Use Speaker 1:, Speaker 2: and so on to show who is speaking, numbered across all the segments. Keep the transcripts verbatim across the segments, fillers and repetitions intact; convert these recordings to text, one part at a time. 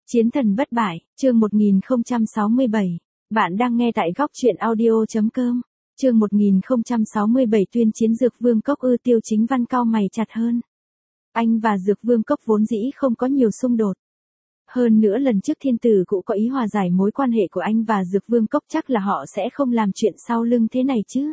Speaker 1: Chiến thần bất bại, chương một nghìn không trăm sáu mươi bảy. Bạn đang nghe tại góc truyện audio.com. Chương một nghìn không trăm sáu mươi bảy tuyên chiến Dược Vương Cốc ư. Tiêu Chính Văn cau mày chặt hơn. Anh và Dược Vương Cốc vốn dĩ không có nhiều xung đột. Hơn nữa lần trước thiên tử cũng có ý hòa giải mối quan hệ của anh và Dược Vương Cốc, chắc là họ sẽ không làm chuyện sau lưng thế này chứ.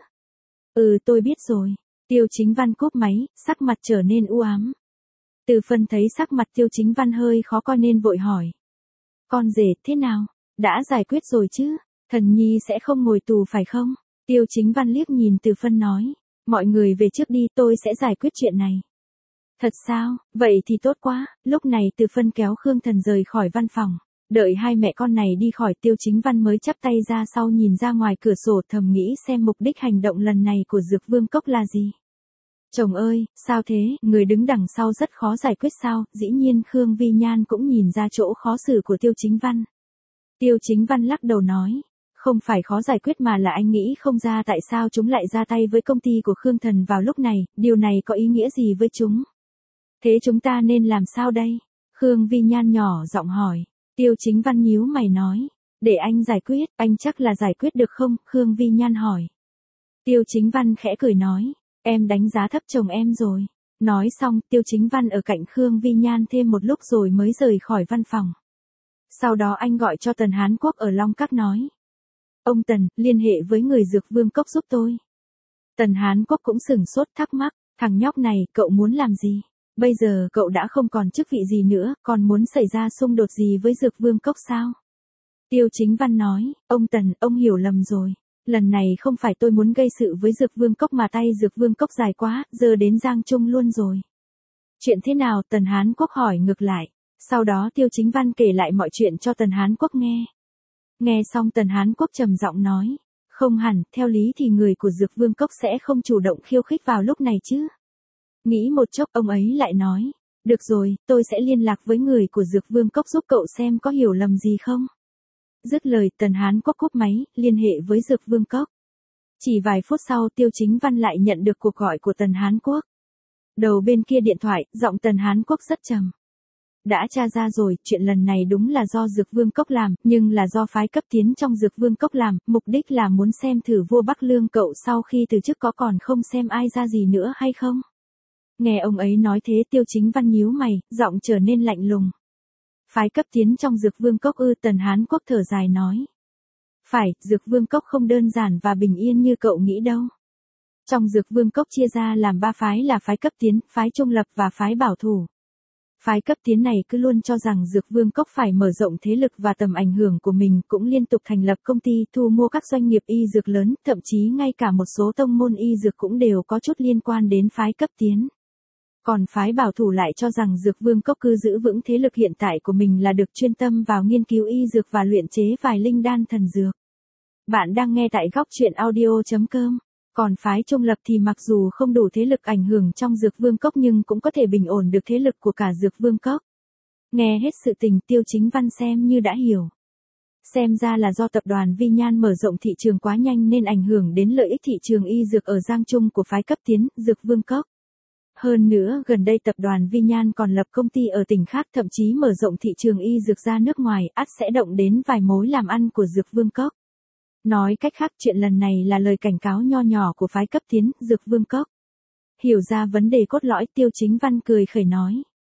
Speaker 1: Ừ, tôi biết rồi. Tiêu Chính Văn cúp máy, sắc mặt trở nên u ám. Từ Phân thấy sắc mặt Tiêu Chính Văn hơi khó coi nên vội hỏi. Con rể thế nào? Đã giải quyết rồi chứ? Thần nhi sẽ không ngồi tù phải không? Tiêu Chính Văn liếc nhìn Từ Phân nói. Mọi người về trước đi, tôi sẽ giải quyết chuyện này. Thật sao? Vậy thì tốt quá. Lúc này Từ Phân kéo Khương Thần rời khỏi văn phòng. Đợi hai mẹ con này đi khỏi, Tiêu Chính Văn mới chắp tay ra sau nhìn ra ngoài cửa sổ, thầm nghĩ xem mục đích hành động lần này của Dược Vương Cốc là gì. Chồng ơi, sao thế, người đứng đằng sau rất khó giải quyết sao? Dĩ nhiên Khương Vi Nhan cũng nhìn ra chỗ khó xử của Tiêu Chính Văn. Tiêu Chính Văn lắc đầu nói, không phải khó giải quyết mà là anh nghĩ không ra tại sao chúng lại ra tay với công ty của Khương Thần vào lúc này, điều này có ý nghĩa gì với chúng? Thế chúng ta nên làm sao đây? Khương Vi Nhan nhỏ giọng hỏi. Tiêu Chính Văn nhíu mày nói, để anh giải quyết, anh chắc là giải quyết được không? Khương Vi Nhan hỏi. Tiêu Chính Văn khẽ cười nói, em đánh giá thấp chồng em rồi. Nói xong, Tiêu Chính Văn ở cạnh Khương Vi Nhan thêm một lúc rồi mới rời khỏi văn phòng. Sau đó anh gọi cho Tần Hán Quốc ở Long Các nói. Ông Tần, liên hệ với người Dược Vương Cốc giúp tôi. Tần Hán Quốc cũng sửng sốt thắc mắc, thằng nhóc này, cậu muốn làm gì? Bây giờ cậu đã không còn chức vị gì nữa, còn muốn xảy ra xung đột gì với Dược Vương Cốc sao? Tiêu Chính Văn nói, ông Tần, ông hiểu lầm rồi. Lần này không phải tôi muốn gây sự với Dược Vương Cốc mà tay Dược Vương Cốc dài quá, giờ đến Giang Trung luôn rồi. Chuyện thế nào? Tần Hán Quốc hỏi ngược lại. Sau đó Tiêu Chính Văn kể lại mọi chuyện cho Tần Hán Quốc nghe. Nghe xong Tần Hán Quốc trầm giọng nói, không hẳn, theo lý thì người của Dược Vương Cốc sẽ không chủ động khiêu khích vào lúc này chứ. Nghĩ một chốc ông ấy lại nói, được rồi, tôi sẽ liên lạc với người của Dược Vương Cốc giúp cậu xem có hiểu lầm gì không. Dứt lời Tần Hán Quốc cúp máy, liên hệ với Dược Vương Cốc. Chỉ vài phút sau Tiêu Chính Văn lại nhận được cuộc gọi của Tần Hán Quốc. Đầu bên kia điện thoại, giọng Tần Hán Quốc rất trầm. Đã tra ra rồi, chuyện lần này đúng là do Dược Vương Cốc làm, nhưng là do phái cấp tiến trong Dược Vương Cốc làm, mục đích là muốn xem thử vua Bắc Lương cậu sau khi từ chức có còn không xem ai ra gì nữa hay không. Nghe ông ấy nói thế Tiêu Chính Văn nhíu mày, giọng trở nên lạnh lùng. Phái cấp tiến trong Dược Vương Cốc ư? Tần Hán Quốc thở dài nói. Phải, Dược Vương Cốc không đơn giản và bình yên như cậu nghĩ đâu. Trong Dược Vương Cốc chia ra làm ba phái là phái cấp tiến, phái trung lập và phái bảo thủ. Phái cấp tiến này cứ luôn cho rằng Dược Vương Cốc phải mở rộng thế lực và tầm ảnh hưởng của mình, cũng liên tục thành lập công ty thu mua các doanh nghiệp y dược lớn, thậm chí ngay cả một số tông môn y dược cũng đều có chút liên quan đến phái cấp tiến. Còn phái bảo thủ lại cho rằng Dược Vương Cốc cứ giữ vững thế lực hiện tại của mình là được, chuyên tâm vào nghiên cứu y dược và luyện chế vài linh đan thần dược. Bạn đang nghe tại góc truyện audio.com. Còn phái trung lập thì mặc dù không đủ thế lực ảnh hưởng trong Dược Vương Cốc nhưng cũng có thể bình ổn được thế lực của cả Dược Vương Cốc. Nghe hết sự tình Tiêu Chính Văn xem như đã hiểu. Xem ra là do tập đoàn Vi Nhan mở rộng thị trường quá nhanh nên ảnh hưởng đến lợi ích thị trường y dược ở Giang Trung của phái cấp tiến, Dược Vương Cốc. Hơn nữa gần đây tập đoàn Vi Nhan còn lập công ty ở tỉnh khác, thậm chí mở rộng thị trường y dược ra nước ngoài, ắt sẽ động đến vài mối làm ăn của Dược Vương Cốc. Nói cách khác, chuyện lần này là lời cảnh cáo nho nhỏ của phái cấp tiến, Dược Vương Cốc. Hiểu ra vấn đề cốt lõi, Tiêu Chính Văn cười khẩy nói.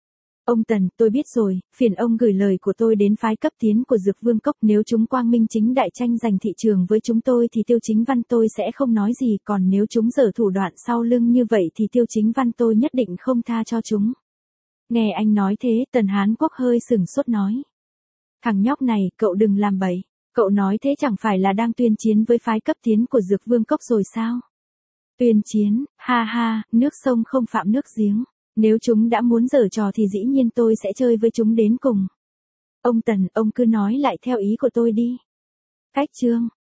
Speaker 1: Ông Tần, tôi biết rồi, phiền ông gửi lời của tôi đến phái cấp tiến của Dược Vương Cốc, nếu chúng quang minh chính đại tranh giành thị trường với chúng tôi thì Tiêu Chính Văn tôi sẽ không nói gì, còn nếu chúng giở thủ đoạn sau lưng như vậy thì Tiêu Chính Văn tôi nhất định không tha cho chúng. Nghe anh nói thế, Tần Hán Quốc hơi sửng sốt nói. Thằng nhóc này, cậu đừng làm bậy. Cậu nói thế chẳng phải là đang tuyên chiến với phái cấp tiến của Dược Vương Cốc rồi sao? Tuyên chiến, ha ha, nước sông không phạm nước giếng. Nếu chúng đã muốn giở trò thì dĩ nhiên tôi sẽ chơi với chúng đến cùng. Ông Tần, ông cứ nói lại theo ý của tôi đi. Cách chương.